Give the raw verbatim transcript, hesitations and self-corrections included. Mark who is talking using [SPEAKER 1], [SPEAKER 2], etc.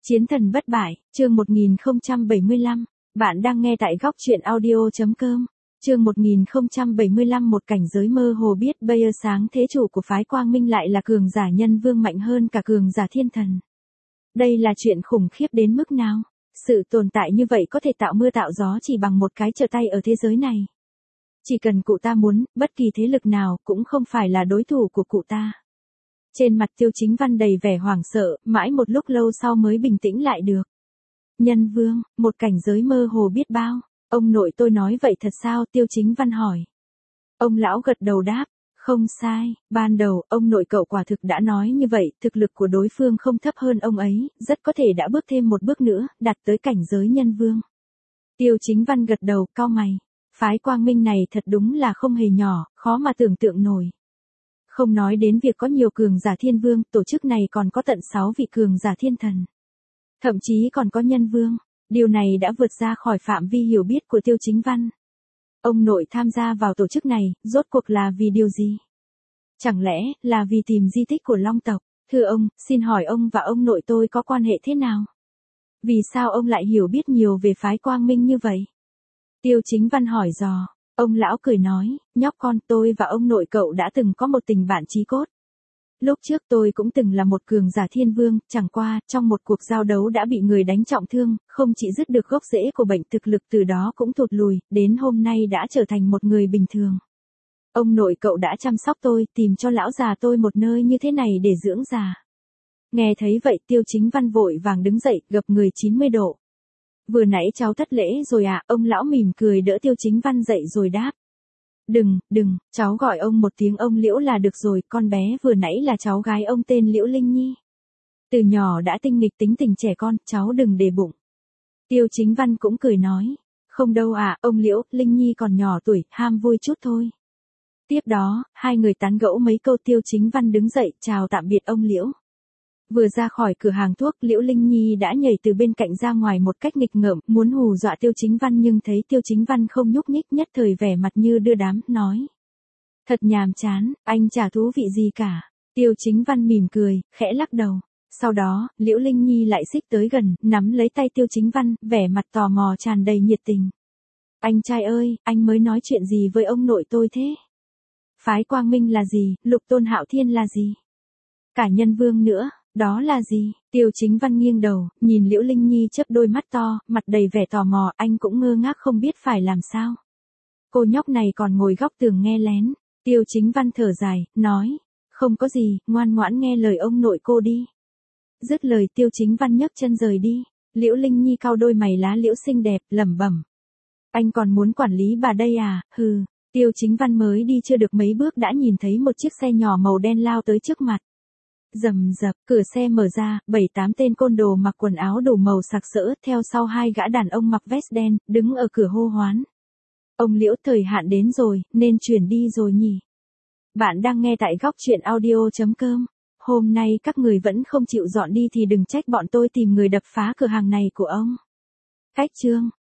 [SPEAKER 1] Chiến thần bất bại, chương một nghìn không trăm bảy mươi lăm. Bạn đang nghe tại góc truyện audio.com. Chương một nghìn không trăm bảy mươi lăm. Một cảnh giới mơ hồ biết bây giờ sáng thế chủ của phái Quang Minh lại là cường giả nhân vương mạnh hơn cả cường giả thiên thần. Đây là chuyện khủng khiếp đến mức nào? Sự tồn tại như vậy có thể tạo mưa tạo gió chỉ bằng một cái trở tay ở thế giới này. Chỉ cần cụ ta muốn, bất kỳ thế lực nào cũng không phải là đối thủ của cụ ta. Trên mặt Tiêu Chính Văn đầy vẻ hoảng sợ, mãi một lúc lâu sau mới bình tĩnh lại được. Nhân vương, một cảnh giới mơ hồ biết bao. Ông nội tôi nói vậy thật sao? Tiêu Chính Văn hỏi. Ông lão gật đầu đáp, không sai, ban đầu, ông nội cậu quả thực đã nói như vậy, thực lực của đối phương không thấp hơn ông ấy, rất có thể đã bước thêm một bước nữa, đạt tới cảnh giới nhân vương. Tiêu Chính Văn gật đầu, cau mày. Phái Quang Minh này thật đúng là không hề nhỏ, khó mà tưởng tượng nổi. Không nói đến việc có nhiều cường giả thiên vương, tổ chức này còn có tận sáu vị cường giả thiên thần. Thậm chí còn có nhân vương, điều này đã vượt ra khỏi phạm vi hiểu biết của Tiêu Chính Văn. Ông nội tham gia vào tổ chức này, rốt cuộc là vì điều gì? Chẳng lẽ là vì tìm di tích của Long tộc? Thưa ông, xin hỏi ông và ông nội tôi có quan hệ thế nào? Vì sao ông lại hiểu biết nhiều về phái Quang Minh như vậy? Tiêu Chính Văn hỏi dò. Ông lão cười nói, nhóc con, tôi và ông nội cậu đã từng có một tình bạn chí cốt. Lúc trước tôi cũng từng là một cường giả thiên vương, chẳng qua, trong một cuộc giao đấu đã bị người đánh trọng thương, không chỉ dứt được gốc rễ của bệnh, thực lực từ đó cũng tụt lùi, đến hôm nay đã trở thành một người bình thường. Ông nội cậu đã chăm sóc tôi, tìm cho lão già tôi một nơi như thế này để dưỡng già. Nghe thấy vậy, Tiêu Chính Văn vội vàng đứng dậy, gập người chín mươi độ. Vừa nãy cháu thất lễ rồi à? Ông lão mỉm cười đỡ Tiêu Chính Văn dậy rồi đáp. Đừng, đừng, cháu gọi ông một tiếng ông Liễu là được rồi, con bé vừa nãy là cháu gái ông tên Liễu Linh Nhi. Từ nhỏ đã tinh nghịch tính tình trẻ con, cháu đừng để bụng. Tiêu Chính Văn cũng cười nói. Không đâu à, ông Liễu, Linh Nhi còn nhỏ tuổi, ham vui chút thôi. Tiếp đó, hai người tán gẫu mấy câu. Tiêu Chính Văn đứng dậy, chào tạm biệt ông Liễu. Vừa ra khỏi cửa hàng thuốc, Liễu Linh Nhi đã nhảy từ bên cạnh ra ngoài một cách nghịch ngợm, muốn hù dọa Tiêu Chính Văn nhưng thấy Tiêu Chính Văn không nhúc nhích, nhất thời vẻ mặt như đưa đám, nói. Thật nhàm chán, anh chả thú vị gì cả. Tiêu Chính Văn mỉm cười, khẽ lắc đầu. Sau đó, Liễu Linh Nhi lại xích tới gần, nắm lấy tay Tiêu Chính Văn, vẻ mặt tò mò tràn đầy nhiệt tình. Anh trai ơi, anh mới nói chuyện gì với ông nội tôi thế? Phái Quang Minh là gì, Lục Tôn Hạo Thiên là gì? Cả nhân vương nữa. Đó là gì? Tiêu Chính Văn nghiêng đầu, nhìn Liễu Linh Nhi chớp đôi mắt to, mặt đầy vẻ tò mò, anh cũng ngơ ngác không biết phải làm sao. Cô nhóc này còn ngồi góc tường nghe lén. Tiêu Chính Văn thở dài, nói, không có gì, ngoan ngoãn nghe lời ông nội cô đi. Dứt lời Tiêu Chính Văn nhấc chân rời đi. Liễu Linh Nhi cau đôi mày lá liễu xinh đẹp, lẩm bẩm. Anh còn muốn quản lý bà đây à? Hừ. Tiêu Chính Văn mới đi chưa được mấy bước đã nhìn thấy một chiếc xe nhỏ màu đen lao tới trước mặt. Rầm rập, cửa xe mở ra, bảy tám tên côn đồ mặc quần áo đủ màu sặc sỡ, theo sau hai gã đàn ông mặc vest đen, đứng ở cửa hô hoán. Ông Liễu, thời hạn đến rồi, nên chuyển đi rồi nhỉ? Bạn đang nghe tại góc truyện audio.com. Hôm nay các người vẫn không chịu dọn đi thì đừng trách bọn tôi tìm người đập phá cửa hàng này của ông. Cách chương.